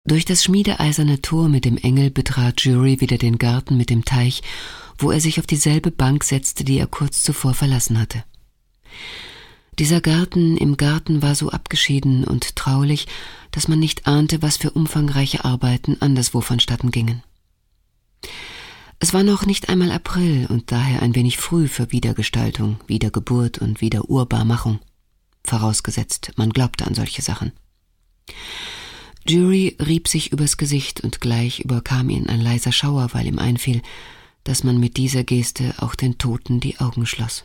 Durch das schmiedeeiserne Tor mit dem Engel betrat Jury wieder den Garten mit dem Teich, wo er sich auf dieselbe Bank setzte, die er kurz zuvor verlassen hatte. Dieser Garten im Garten war so abgeschieden und traulich, dass man nicht ahnte, was für umfangreiche Arbeiten anderswo vonstatten gingen. Es war noch nicht einmal April und daher ein wenig früh für Wiedergestaltung, Wiedergeburt und Wiederurbarmachung. Vorausgesetzt, man glaubte an solche Sachen. Jury rieb sich übers Gesicht und gleich überkam ihn ein leiser Schauer, weil ihm einfiel, dass man mit dieser Geste auch den Toten die Augen schloss.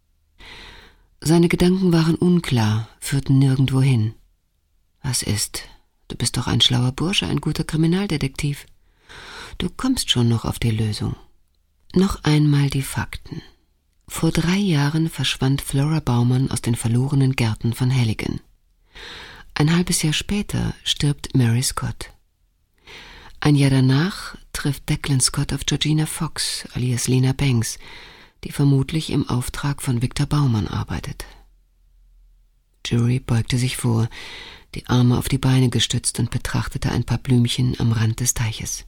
Seine Gedanken waren unklar, führten nirgendwo hin. Was ist? Du bist doch ein schlauer Bursche, ein guter Kriminaldetektiv. Du kommst schon noch auf die Lösung. Noch einmal die Fakten. Vor 3 Jahren verschwand Flora Baumann aus den verlorenen Gärten von Halligan. Ein halbes Jahr später stirbt Mary Scott. Ein Jahr danach trifft Declan Scott auf Georgina Fox, alias Lena Banks, die vermutlich im Auftrag von Victor Baumann arbeitet. Jury beugte sich vor, die Arme auf die Beine gestützt und betrachtete ein paar Blümchen am Rand des Teiches.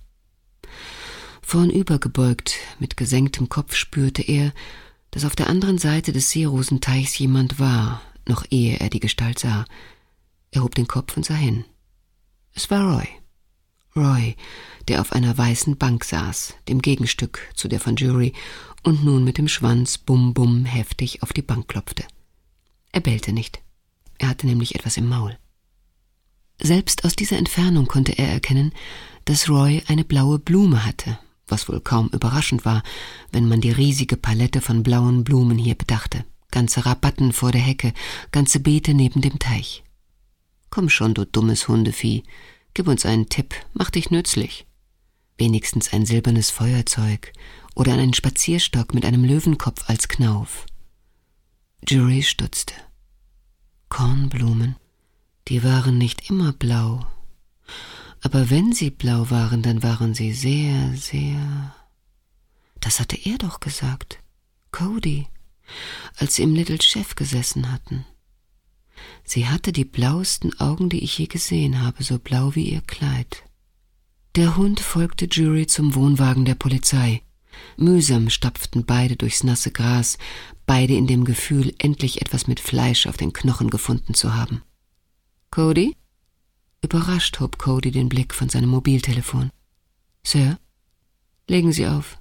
Vornübergebeugt, mit gesenktem Kopf spürte er, dass auf der anderen Seite des Seerosenteichs jemand war, noch ehe er die Gestalt sah. Er hob den Kopf und sah hin. Es war Roy. Roy, der auf einer weißen Bank saß, dem Gegenstück zu der von Jury, und nun mit dem Schwanz bum-bum heftig auf die Bank klopfte. Er bellte nicht. Er hatte nämlich etwas im Maul. Selbst aus dieser Entfernung konnte er erkennen, dass Roy eine blaue Blume hatte, was wohl kaum überraschend war, wenn man die riesige Palette von blauen Blumen hier bedachte. Ganze Rabatten vor der Hecke, ganze Beete neben dem Teich. Komm schon, du dummes Hundevieh, gib uns einen Tipp, mach dich nützlich. Wenigstens ein silbernes Feuerzeug oder einen Spazierstock mit einem Löwenkopf als Knauf. Jury stutzte. Kornblumen, die waren nicht immer blau. Aber wenn sie blau waren, dann waren sie sehr, sehr... Das hatte er doch gesagt. Cody, als sie im Little Chef gesessen hatten. Sie hatte die blauesten Augen, die ich je gesehen habe, so blau wie ihr Kleid. Der Hund folgte Jury zum Wohnwagen der Polizei. Mühsam stapften beide durchs nasse Gras, beide in dem Gefühl, endlich etwas mit Fleisch auf den Knochen gefunden zu haben. »Cody?« Überrascht hob Cody den Blick von seinem Mobiltelefon. »Sir?« »Legen Sie auf.«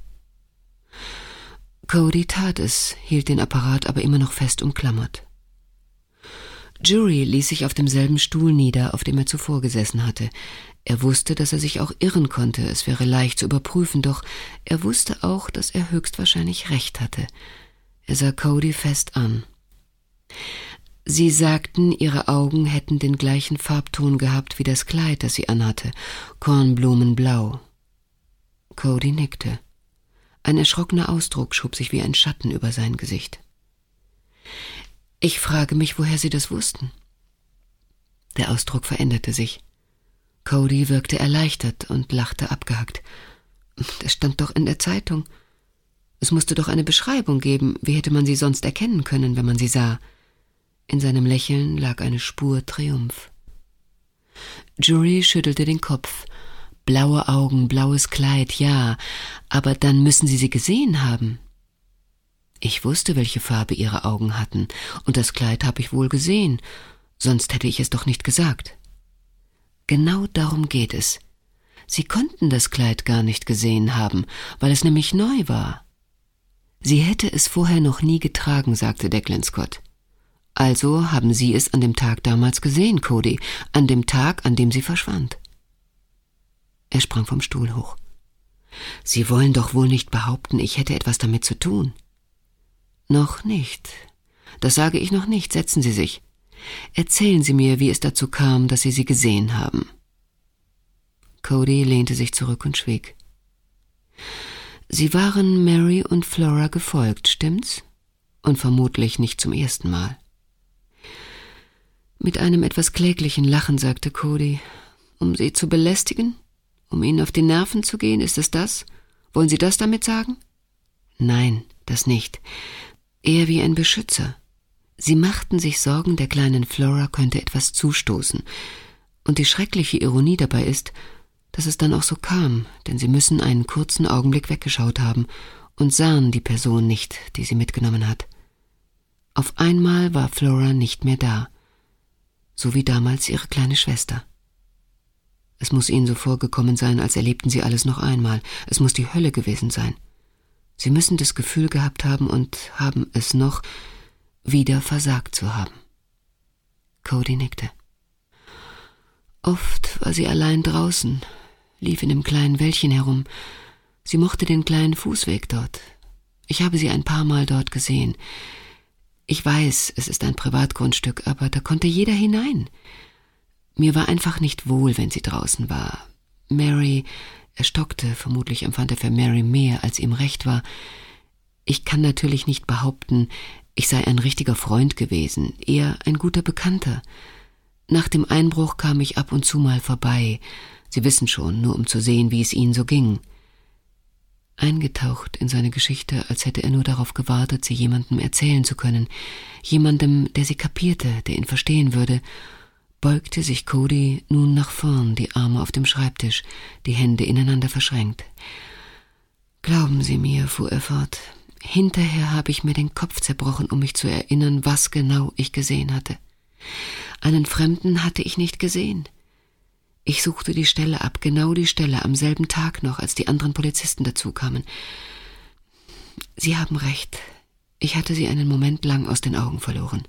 Cody tat es, hielt den Apparat aber immer noch fest umklammert. Jury ließ sich auf demselben Stuhl nieder, auf dem er zuvor gesessen hatte. Er wusste, dass er sich auch irren konnte, es wäre leicht zu überprüfen, doch er wusste auch, dass er höchstwahrscheinlich recht hatte. Er sah Cody fest an. »Sie sagten, Ihre Augen hätten den gleichen Farbton gehabt wie das Kleid, das sie anhatte, Kornblumenblau.« Cody nickte. Ein erschrockener Ausdruck schob sich wie ein Schatten über sein Gesicht. »Ich frage mich, woher Sie das wussten.« Der Ausdruck veränderte sich. Cody wirkte erleichtert und lachte abgehackt. »Das stand doch in der Zeitung. Es musste doch eine Beschreibung geben. Wie hätte man sie sonst erkennen können, wenn man sie sah?« In seinem Lächeln lag eine Spur Triumph. Jury schüttelte den Kopf. »Blaue Augen, blaues Kleid, ja, aber dann müssen Sie gesehen haben.« »Ich wusste, welche Farbe Ihre Augen hatten, und das Kleid habe ich wohl gesehen, sonst hätte ich es doch nicht gesagt.« »Genau darum geht es. Sie konnten das Kleid gar nicht gesehen haben, weil es nämlich neu war.« »Sie hätte es vorher noch nie getragen«, sagte Declan Scott. »Also haben Sie es an dem Tag damals gesehen, Cody, an dem Tag, an dem sie verschwand.« Er sprang vom Stuhl hoch. »Sie wollen doch wohl nicht behaupten, ich hätte etwas damit zu tun.« »Noch nicht. Das sage ich noch nicht. Setzen Sie sich. Erzählen Sie mir, wie es dazu kam, dass Sie gesehen haben.« Cody lehnte sich zurück und schwieg. »Sie waren Mary und Flora gefolgt, stimmt's? Und vermutlich nicht zum ersten Mal.« Mit einem etwas kläglichen Lachen sagte Cody, »Um Sie zu belästigen? Um Ihnen auf die Nerven zu gehen, ist es das? Wollen Sie das damit sagen?« »Nein, das nicht. Eher wie ein Beschützer. Sie machten sich Sorgen, der kleinen Flora könnte etwas zustoßen. Und die schreckliche Ironie dabei ist, dass es dann auch so kam, denn sie müssen einen kurzen Augenblick weggeschaut haben und sahen die Person nicht, die sie mitgenommen hat. Auf einmal war Flora nicht mehr da, so wie damals ihre kleine Schwester. Es muss ihnen so vorgekommen sein, als erlebten sie alles noch einmal. Es muss die Hölle gewesen sein. Sie müssen das Gefühl gehabt haben und haben es noch, wieder versagt zu haben. Cody nickte. Oft war sie allein draußen, lief in dem kleinen Wäldchen herum. Sie mochte den kleinen Fußweg dort. Ich habe sie ein paar Mal dort gesehen. Ich weiß, es ist ein Privatgrundstück, aber da konnte jeder hinein. Mir war einfach nicht wohl, wenn sie draußen war. Mary, er stockte, vermutlich empfand er für Mary mehr, als ihm recht war. Ich kann natürlich nicht behaupten, ich sei ein richtiger Freund gewesen, eher ein guter Bekannter. Nach dem Einbruch kam ich ab und zu mal vorbei. Sie wissen schon, nur um zu sehen, wie es ihnen so ging. Eingetaucht in seine Geschichte, als hätte er nur darauf gewartet, sie jemandem erzählen zu können, jemandem, der sie kapierte, der ihn verstehen würde, beugte sich Cody nun nach vorn, die Arme auf dem Schreibtisch, die Hände ineinander verschränkt. »Glauben Sie mir«, fuhr er fort, »hinterher habe ich mir den Kopf zerbrochen, um mich zu erinnern, was genau ich gesehen hatte. Einen Fremden hatte ich nicht gesehen. Ich suchte die Stelle ab, genau die Stelle, am selben Tag noch, als die anderen Polizisten dazukamen. Sie haben recht, ich hatte sie einen Moment lang aus den Augen verloren.«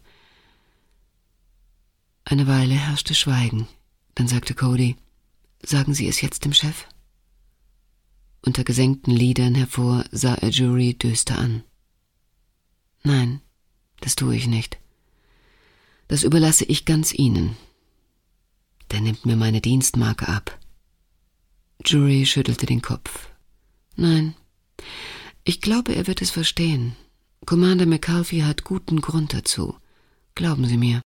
Eine Weile herrschte Schweigen. Dann sagte Cody, »Sagen Sie es jetzt dem Chef?« Unter gesenkten Lidern hervor sah er Jury düster an. »Nein, das tue ich nicht. Das überlasse ich ganz Ihnen. Der nimmt mir meine Dienstmarke ab.« Jury schüttelte den Kopf. »Nein, ich glaube, er wird es verstehen. Commander McCarthy hat guten Grund dazu. Glauben Sie mir.«